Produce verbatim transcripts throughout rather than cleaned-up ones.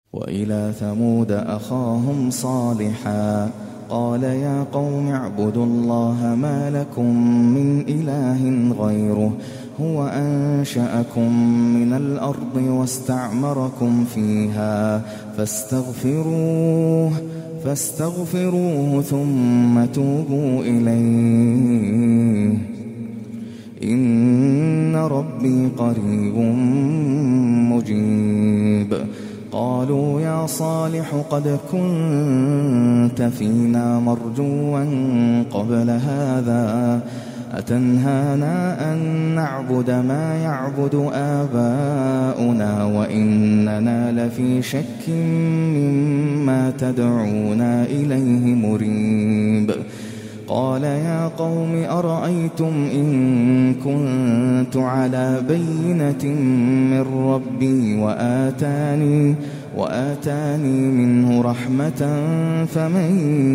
وإلى ثمود أخاهم صالحا قال يا قوم اعبدوا الله ما لكم من إله غيره هو أنشأكم من الأرض واستعمركم فيها فاستغفروه فاستغفروه ثم توبوا إليه إن ربي قريب مجيب. قالوا يا صالح قد كنت فينا مرجوا قبل هذا أتنهانا أن نعبد ما يعبد آباؤنا وإننا لفي شك مما تدعونا إليه مريب. قال يا قوم أرأيتم إن كنت على بينة من ربي وآتاني, وآتاني منه رحمة فمن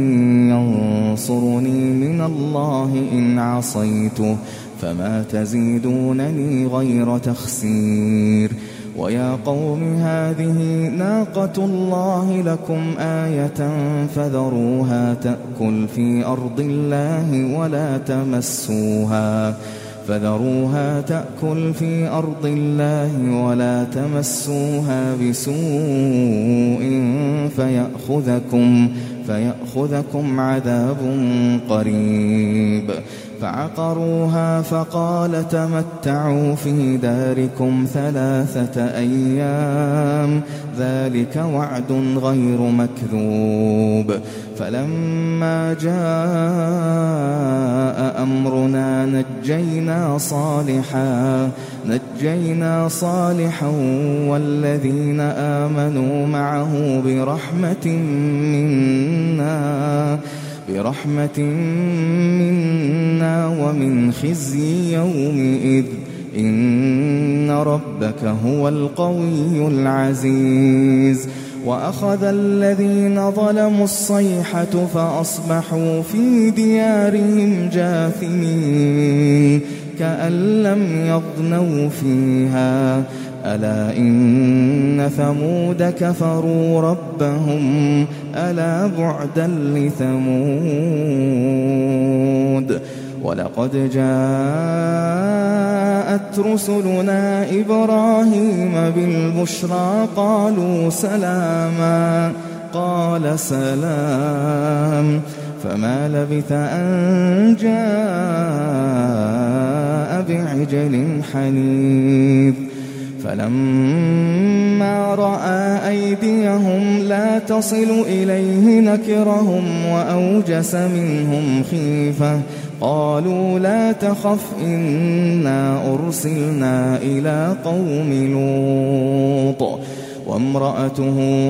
ينصرني من الله إن عصيته فما تزيدونني غير تخسير. ويا قوم هذه ناقة الله لكم آية فذروها تأكل في أرض الله ولا تمسوها فذروها تأكل في أرض الله ولا تمسوها بسوء فيأخذكم, فيأخذكم عذاب قريب. فعقروها فقال تمتعوا في داركم ثلاثة أيام ذلك وعد غير مكذوب. فلما جاء أمرنا نجينا صالحا نجينا صالحا والذين آمنوا معه برحمة منا برحمة منا ومن خزي يومئذ إن ربك هو القوي العزيز. وأخذ الذين ظلموا الصيحة فأصبحوا في ديارهم جاثمين كأن لم يغنوا فيها ألا إن ثمود كفروا ربهم ألا بعدا لثمود. ولقد جاءت رسلنا إبراهيم بالبشرى قالوا سلاما قال سلام فما لبث أن جاء بعجل حنيذ. فلما رأى أيديهم لا تصل إليه نكرهم وأوجس منهم خيفة قالوا لا تخف إنا أرسلنا إلى قوم لوط وامرأته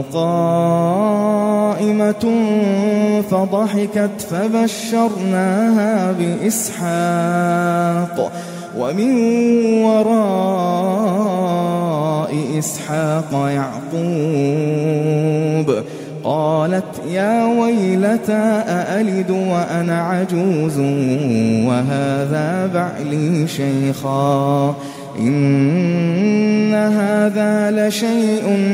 قائمة فضحكت فبشرناها بإسحاق ومن وراء إسحاق يعقوب قالت يا ويلتى أألد وأنا عجوز وهذا بعلي شيخا إن هذا لشيء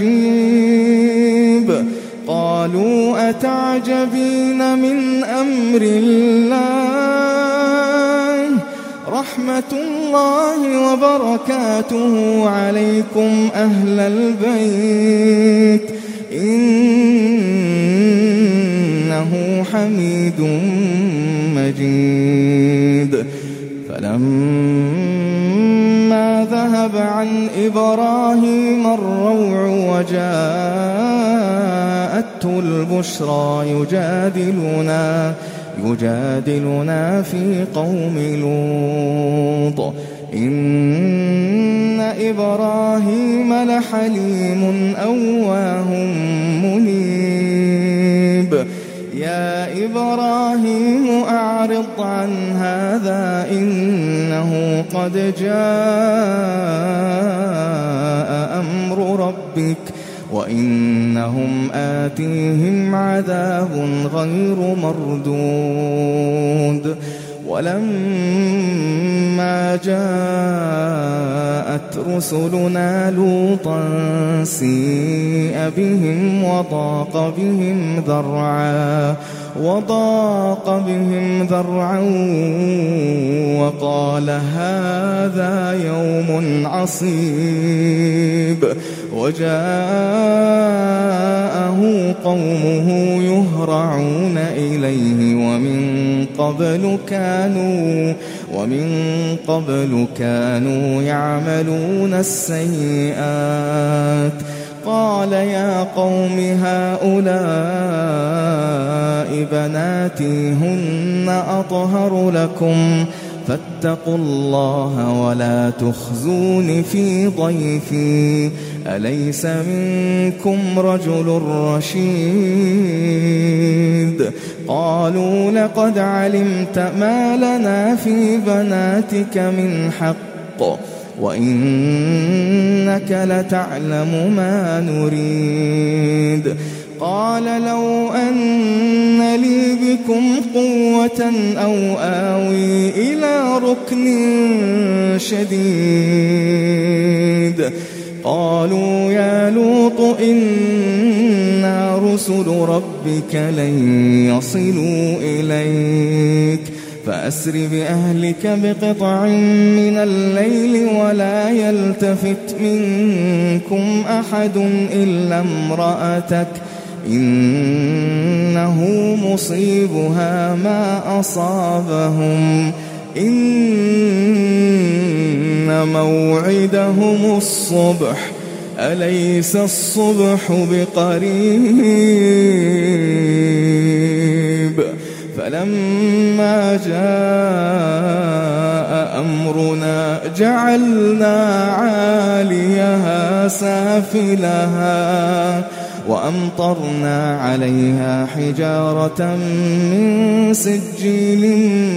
عجيب. قالوا أتعجبين من أمر الله رحمة الله وبركاته عليكم أهل البيت إنه حميد مجيد. فلما ذهب عن إبراهيم الروع وجاءته البشرى يجادلنا يجادلنا في قوم لوط إن إبراهيم لحليم أواه منيب. يا إبراهيم أعرض عن هذا إنه قد جاء أمر ربك وإنهم آتيهم عذاب غير مردود. ولما جاءت رسلنا لوطا سيء بهم وضاق بهم ذرعا وضاق بهم ذرعا وقال هذا يوم عصيب وجاءه قومه يهرعون إليه ومن قبل كانوا ومن قبل كانوا يعملون السيئات قال يا قوم هؤلاء بناتي هن أطهر لكم فاتقوا الله ولا تخزون في ضيفي أليس منكم رجل رشيد قالوا لقد علمت ما لنا في بناتك من حق وإنك لتعلم ما نريد قال لو أن لي بكم قوة أو آوي إلى ركن شديد قالوا يا لوط إنا رسل ربك لن يصلوا إليك فأسر بأهلك بقطع من الليل ولا يلتفت منكم أحد إلا امرأتك إنه مصيبها ما أصابهم إن موعدهم الصبح أليس الصبح بقريب فلما جاء أمرنا جعلنا عاليها سافلها وأمطرنا عليها حجارة من سجيل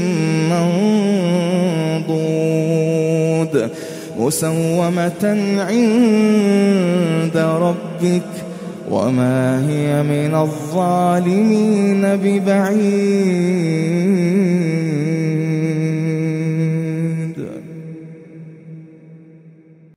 منضود مسومة عند ربك وما هي من الظالمين ببعيد.